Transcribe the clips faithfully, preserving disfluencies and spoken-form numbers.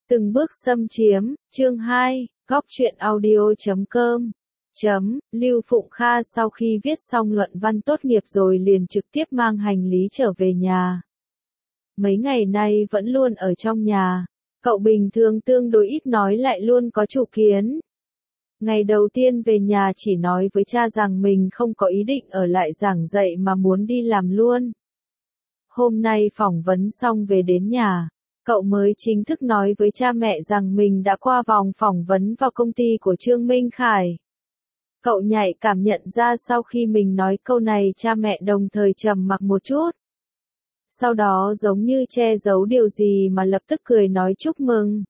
Từng bước xâm chiếm, chương hai, góc truyện audio chấm com. Chấm, Lưu Phụng Kha sau khi viết xong luận văn tốt nghiệp rồi liền trực tiếp mang hành lý trở về nhà. Mấy ngày nay vẫn luôn ở trong nhà, cậu bình thường tương đối ít nói lại luôn có chủ kiến. Ngày đầu tiên về nhà chỉ nói với cha rằng mình không có ý định ở lại giảng dạy mà muốn đi làm luôn. Hôm nay phỏng vấn xong về đến nhà, cậu mới chính thức nói với cha mẹ rằng mình đã qua vòng phỏng vấn vào công ty của Trương Minh Khải. Cậu nhạy cảm nhận ra sau khi mình nói câu này cha mẹ đồng thời trầm mặc một chút. Sau đó giống như che giấu điều gì mà lập tức cười nói chúc mừng.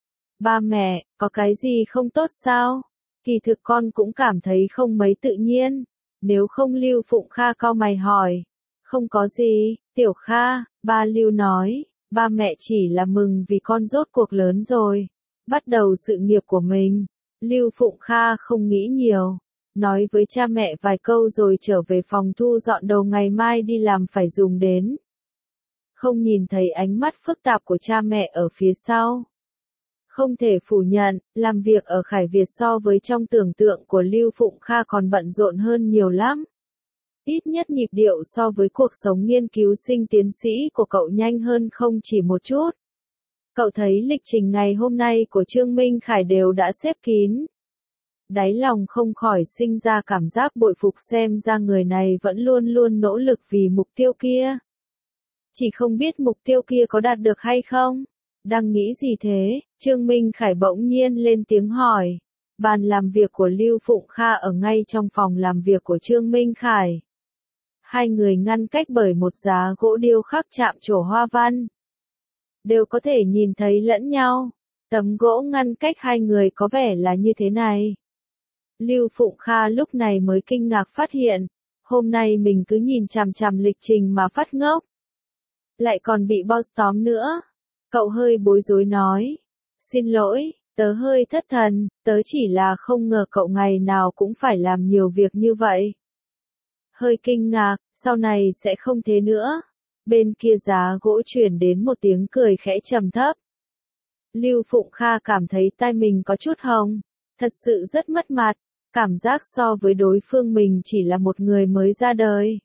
Ba mẹ, có cái gì không tốt sao? Kỳ thực con cũng cảm thấy không mấy tự nhiên. Nếu không Lưu Phụng Kha cau mày hỏi. Không có gì, Tiểu Kha, ba Lưu nói. Ba mẹ chỉ là mừng vì con rốt cuộc lớn rồi. Bắt đầu sự nghiệp của mình. Lưu Phụng Kha không nghĩ nhiều. Nói với cha mẹ vài câu rồi trở về phòng thu dọn đồ ngày mai đi làm phải dùng đến. Không nhìn thấy ánh mắt phức tạp của cha mẹ ở phía sau. Không thể phủ nhận, làm việc ở Khải Việt so với trong tưởng tượng của Lưu Phụng Kha còn bận rộn hơn nhiều lắm. Ít nhất nhịp điệu so với cuộc sống nghiên cứu sinh tiến sĩ của cậu nhanh hơn không chỉ một chút. Cậu thấy lịch trình ngày hôm nay của Trương Minh Khải đều đã xếp kín. Đáy lòng không khỏi sinh ra cảm giác bội phục xem ra người này vẫn luôn luôn nỗ lực vì mục tiêu kia. Chỉ không biết mục tiêu kia có đạt được hay không? Đang nghĩ gì thế? Trương Minh Khải bỗng nhiên lên tiếng hỏi. Bàn làm việc của Lưu Phụng Kha ở ngay trong phòng làm việc của Trương Minh Khải. Hai người ngăn cách bởi một giá gỗ điêu khắc chạm trổ hoa văn. Đều có thể nhìn thấy lẫn nhau. Tấm gỗ ngăn cách hai người có vẻ là như thế này. Lưu Phụng Kha lúc này mới kinh ngạc phát hiện. Hôm nay mình cứ nhìn chằm chằm lịch trình mà phát ngốc. Lại còn bị boss tóm nữa. Cậu hơi bối rối nói. Xin lỗi, tớ hơi thất thần, tớ chỉ là không ngờ cậu ngày nào cũng phải làm nhiều việc như vậy. Hơi kinh ngạc, sau này sẽ không thế nữa. Bên kia giá gỗ chuyển đến một tiếng cười khẽ trầm thấp. Lưu Phụng Kha cảm thấy tai mình có chút hồng. Thật sự rất mất mặt. Cảm giác so với đối phương mình chỉ là một người mới ra đời.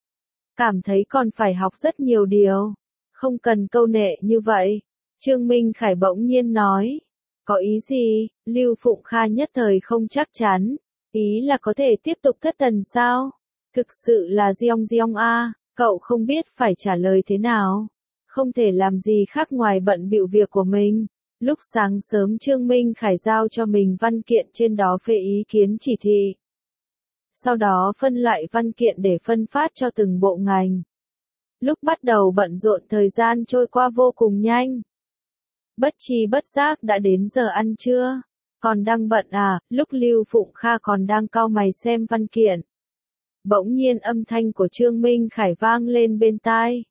Cảm thấy còn phải học rất nhiều điều. Không cần câu nệ như vậy. Trương Minh Khải bỗng nhiên nói. Có ý gì? Lưu Phụng Kha nhất thời không chắc chắn. Ý là có thể tiếp tục thất thần sao? Thực sự là giong giong a, cậu không biết phải trả lời thế nào. Không thể làm gì khác ngoài bận bịu việc của mình. Lúc sáng sớm Trương Minh Khải giao cho mình văn kiện trên đó phê ý kiến chỉ thị. Sau đó phân loại văn kiện để phân phát cho từng bộ ngành. Lúc bắt đầu bận rộn thời gian trôi qua vô cùng nhanh. Bất tri bất giác đã đến giờ ăn trưa. Còn đang bận à, lúc Lưu Phụng Kha còn đang cau mày xem văn kiện. Bỗng nhiên âm thanh của Trương Minh Khải vang lên bên tai.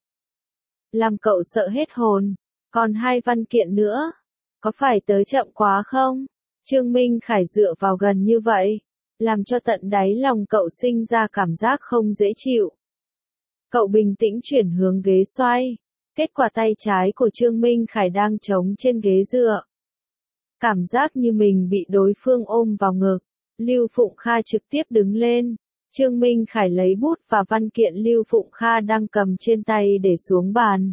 Làm cậu sợ hết hồn. Còn hai văn kiện nữa. Có phải tớ chậm quá không? Trương Minh Khải dựa vào gần như vậy. Làm cho tận đáy lòng cậu sinh ra cảm giác không dễ chịu. Cậu bình tĩnh chuyển hướng ghế xoay. Kết quả tay trái của Trương Minh Khải đang trống trên ghế dựa. Cảm giác như mình bị đối phương ôm vào ngực. Lưu Phụng Kha trực tiếp đứng lên. Trương Minh Khải lấy bút và văn kiện Lưu Phụng Kha đang cầm trên tay để xuống bàn.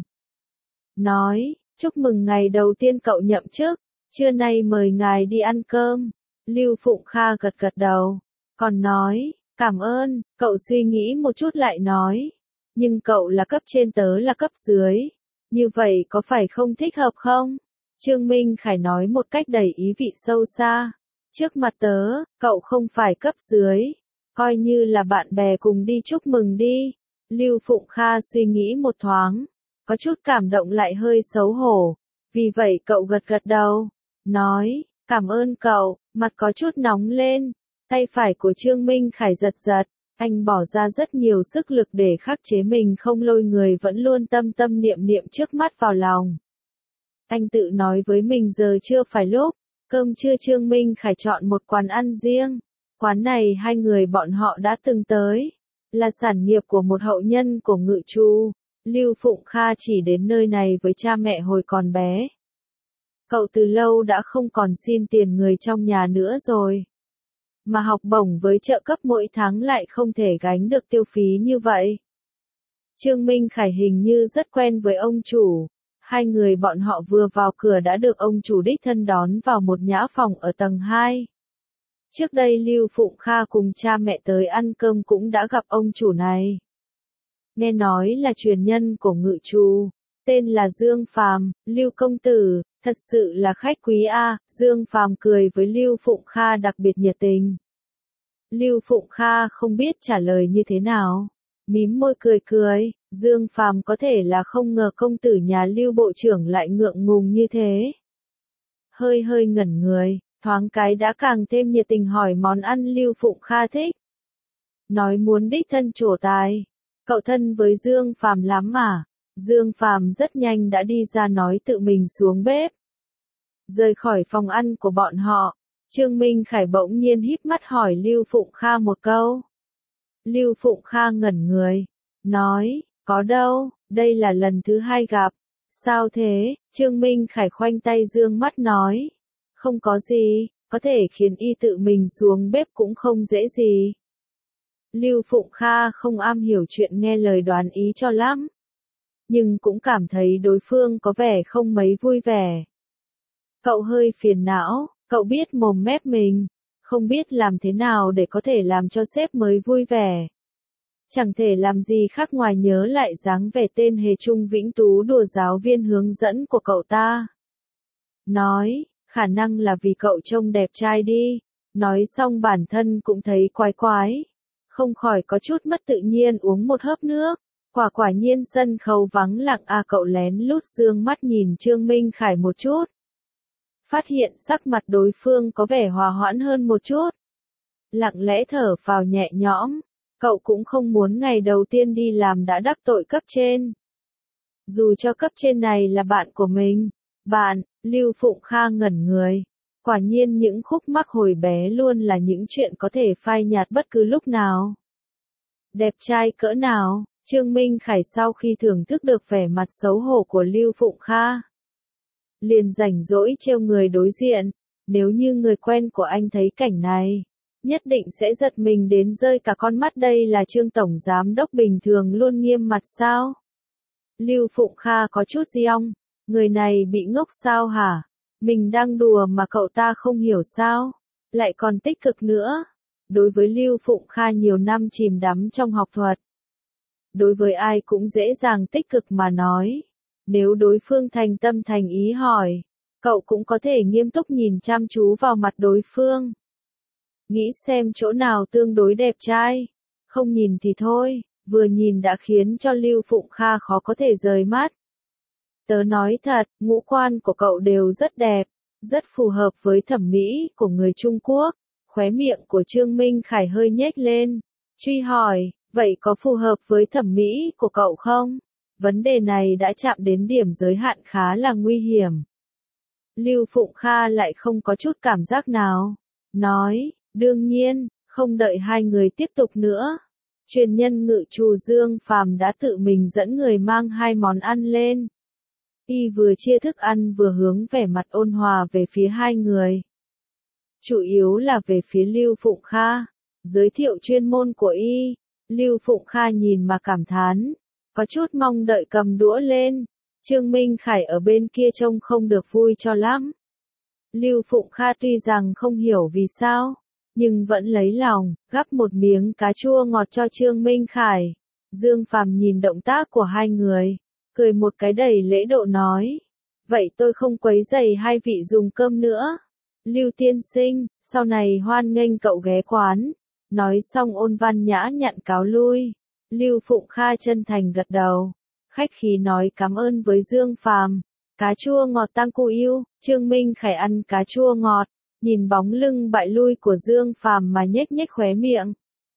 Nói, chúc mừng ngày đầu tiên cậu nhậm chức. Trưa nay mời ngài đi ăn cơm. Lưu Phụng Kha gật gật đầu. Còn nói, cảm ơn, cậu suy nghĩ một chút lại nói. Nhưng cậu là cấp trên tớ là cấp dưới. Như vậy có phải không thích hợp không? Trương Minh Khải nói một cách đầy ý vị sâu xa. Trước mặt tớ, cậu không phải cấp dưới. Coi như là bạn bè cùng đi chúc mừng đi. Lưu Phụng Kha suy nghĩ một thoáng. Có chút cảm động lại hơi xấu hổ. Vì vậy cậu gật gật đầu. Nói, cảm ơn cậu, mặt có chút nóng lên. Tay phải của Trương Minh Khải giật giật. Anh bỏ ra rất nhiều sức lực để khắc chế mình không lôi người vẫn luôn tâm tâm niệm niệm trước mắt vào lòng. Anh tự nói với mình giờ chưa phải lúc. Cơm trưa Trương Minh Khải chọn một quán ăn riêng. Quán này hai người bọn họ đã từng tới. Là sản nghiệp của một hậu nhân của Ngự Chu. Lưu Phụng Kha chỉ đến nơi này với cha mẹ hồi còn bé. Cậu từ lâu đã không còn xin tiền người trong nhà nữa rồi. Mà học bổng với trợ cấp mỗi tháng lại không thể gánh được tiêu phí như vậy. Trương Minh Khải hình như rất quen với ông chủ. Hai người bọn họ vừa vào cửa đã được ông chủ đích thân đón vào một nhã phòng ở tầng hai. Trước đây Lưu Phụng Kha cùng cha mẹ tới ăn cơm cũng đã gặp ông chủ này. Nghe nói là truyền nhân của ngự trù, tên là Dương Phàm, Lưu công tử, thật sự là khách quý a. Dương Phàm cười với Lưu Phụng Kha đặc biệt nhiệt tình. Lưu Phụng Kha không biết trả lời như thế nào, mím môi cười cười. Dương Phàm có thể là không ngờ công tử nhà Lưu bộ trưởng lại ngượng ngùng như thế. Hơi hơi ngẩn người, thoáng cái đã càng thêm nhiệt tình hỏi món ăn Lưu Phụng Kha thích. Nói muốn đích thân trổ tài. Cậu thân với Dương Phàm lắm mà. Dương Phàm rất nhanh đã đi ra nói tự mình xuống bếp. Rời khỏi phòng ăn của bọn họ, Trương Minh Khải bỗng nhiên híp mắt hỏi Lưu Phụng Kha một câu. Lưu Phụng Kha ngẩn người, nói, có đâu, đây là lần thứ hai gặp. Sao thế? Trương Minh Khải khoanh tay dương mắt nói. Không có gì, có thể khiến y tự mình xuống bếp cũng không dễ gì. Lưu Phụng Kha không am hiểu chuyện nghe lời đoán ý cho lắm. Nhưng cũng cảm thấy đối phương có vẻ không mấy vui vẻ. Cậu hơi phiền não, cậu biết mồm mép mình, không biết làm thế nào để có thể làm cho sếp mới vui vẻ. Chẳng thể làm gì khác ngoài nhớ lại dáng vẻ tên hề Trung Vĩnh Tú đùa giáo viên hướng dẫn của cậu ta. Nói, khả năng là vì cậu trông đẹp trai đi. Nói xong bản thân cũng thấy quái quái. Không khỏi có chút mất tự nhiên uống một hớp nước. Quả quả nhiên sân khấu vắng lặng a. Cậu lén lút dương mắt nhìn Trương Minh Khải một chút. Phát hiện sắc mặt đối phương có vẻ hòa hoãn hơn một chút. Lặng lẽ thở phào nhẹ nhõm. Cậu cũng không muốn ngày đầu tiên đi làm đã đắc tội cấp trên. Dù cho cấp trên này là bạn của mình. Bạn, Lưu Phụng Kha ngẩn người. Quả nhiên những khúc mắc hồi bé luôn là những chuyện có thể phai nhạt bất cứ lúc nào. Đẹp trai cỡ nào, Trương Minh Khải sau khi thưởng thức được vẻ mặt xấu hổ của Lưu Phụng Kha. Liền rảnh rỗi trêu người đối diện. Nếu như người quen của anh thấy cảnh này, nhất định sẽ giật mình đến rơi cả con mắt. Đây là Trương Tổng Giám Đốc bình thường luôn nghiêm mặt sao? Lưu Phụng Kha có chút giong, người này bị ngốc sao hả? Mình đang đùa mà cậu ta không hiểu sao? Lại còn tích cực nữa. Đối với Lưu Phụng Kha nhiều năm chìm đắm trong học thuật. Đối với ai cũng dễ dàng tích cực mà nói. Nếu đối phương thành tâm thành ý hỏi, cậu cũng có thể nghiêm túc nhìn chăm chú vào mặt đối phương. Nghĩ xem chỗ nào tương đối đẹp trai. Không nhìn thì thôi, vừa nhìn đã khiến cho Lưu Phụng Kha khó có thể rời mắt. Tớ nói thật, ngũ quan của cậu đều rất đẹp, rất phù hợp với thẩm mỹ của người Trung Quốc. Khóe miệng của Trương Minh Khải hơi nhếch lên, truy hỏi, vậy có phù hợp với thẩm mỹ của cậu không? Vấn đề này đã chạm đến điểm giới hạn khá là nguy hiểm. Lưu Phụng Kha lại không có chút cảm giác nào. Nói, đương nhiên, không đợi hai người tiếp tục nữa. Truyền nhân ngự trù Dương Phàm đã tự mình dẫn người mang hai món ăn lên. Y vừa chia thức ăn vừa hướng vẻ mặt ôn hòa về phía hai người. Chủ yếu là về phía Lưu Phụng Kha. Giới thiệu chuyên môn của Y. Lưu Phụng Kha nhìn mà cảm thán. Có chút mong đợi cầm đũa lên. Trương Minh Khải ở bên kia trông không được vui cho lắm. Lưu Phụng Kha tuy rằng không hiểu vì sao, nhưng vẫn lấy lòng, gắp một miếng cá chua ngọt cho Trương Minh Khải. Dương Phàm nhìn động tác của hai người, cười một cái đầy lễ độ nói. Vậy tôi không quấy rầy hai vị dùng cơm nữa. Lưu tiên sinh, sau này hoan nghênh cậu ghé quán. Nói xong ôn văn nhã nhận cáo lui. Lưu Phụng Kha chân thành gật đầu. Khách khí nói cảm ơn với Dương Phàm. Cá chua ngọt tăng cu yêu. Trương Minh Khải ăn cá chua ngọt. Nhìn bóng lưng bại lui của Dương Phàm mà nhếch nhếch khóe miệng.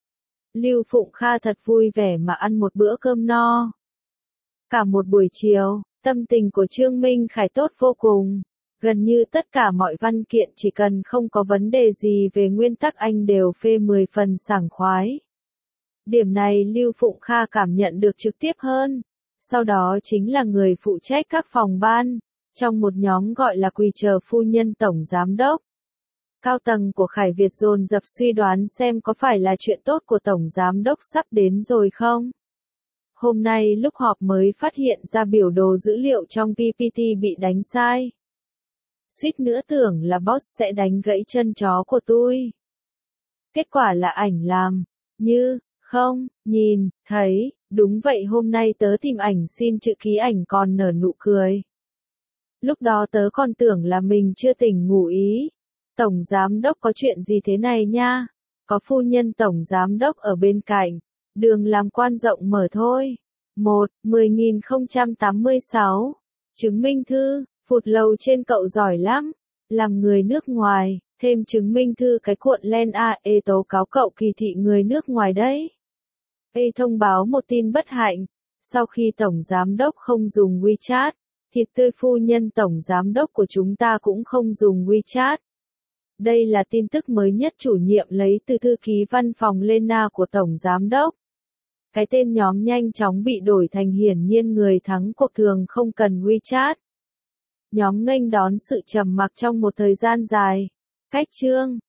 Lưu Phụng Kha thật vui vẻ mà ăn một bữa cơm no. Cả một buổi chiều, tâm tình của Trương Minh Khải tốt vô cùng. Gần như tất cả mọi văn kiện chỉ cần không có vấn đề gì về nguyên tắc anh đều phê mười phần sảng khoái. Điểm này Lưu Phụng Kha cảm nhận được trực tiếp hơn. Sau đó chính là người phụ trách các phòng ban. Trong một nhóm gọi là quỳ chờ phu nhân tổng giám đốc. Cao tầng của Khải Việt dồn dập suy đoán xem có phải là chuyện tốt của tổng giám đốc sắp đến rồi không. Hôm nay lúc họp mới phát hiện ra biểu đồ dữ liệu trong pê pê tê bị đánh sai. Suýt nữa tưởng là boss sẽ đánh gãy chân chó của tôi. Kết quả là ảnh làm, như, không, nhìn, thấy, đúng vậy hôm nay tớ tìm ảnh xin chữ ký ảnh còn nở nụ cười. Lúc đó tớ còn tưởng là mình chưa tỉnh ngủ ý. Tổng giám đốc có chuyện gì thế này nha? Có phu nhân tổng giám đốc ở bên cạnh. Đường làm quan rộng mở thôi. một. mười nghìn không trăm tám mươi sáu. Chứng minh thư, phụt lầu trên cậu giỏi lắm. Làm người nước ngoài, thêm chứng minh thư cái cuộn len a ê tố cáo cậu kỳ thị người nước ngoài đấy. Ê thông báo một tin bất hạnh. Sau khi tổng giám đốc không dùng WeChat, thịt tươi phu nhân tổng giám đốc của chúng ta cũng không dùng WeChat. Đây là tin tức mới nhất chủ nhiệm lấy từ thư ký văn phòng Lena của tổng giám đốc. Cái tên nhóm nhanh chóng bị đổi thành hiển nhiên người thắng cuộc thường không cần WeChat. Nhóm nghênh đón sự trầm mặc trong một thời gian dài. Cách chương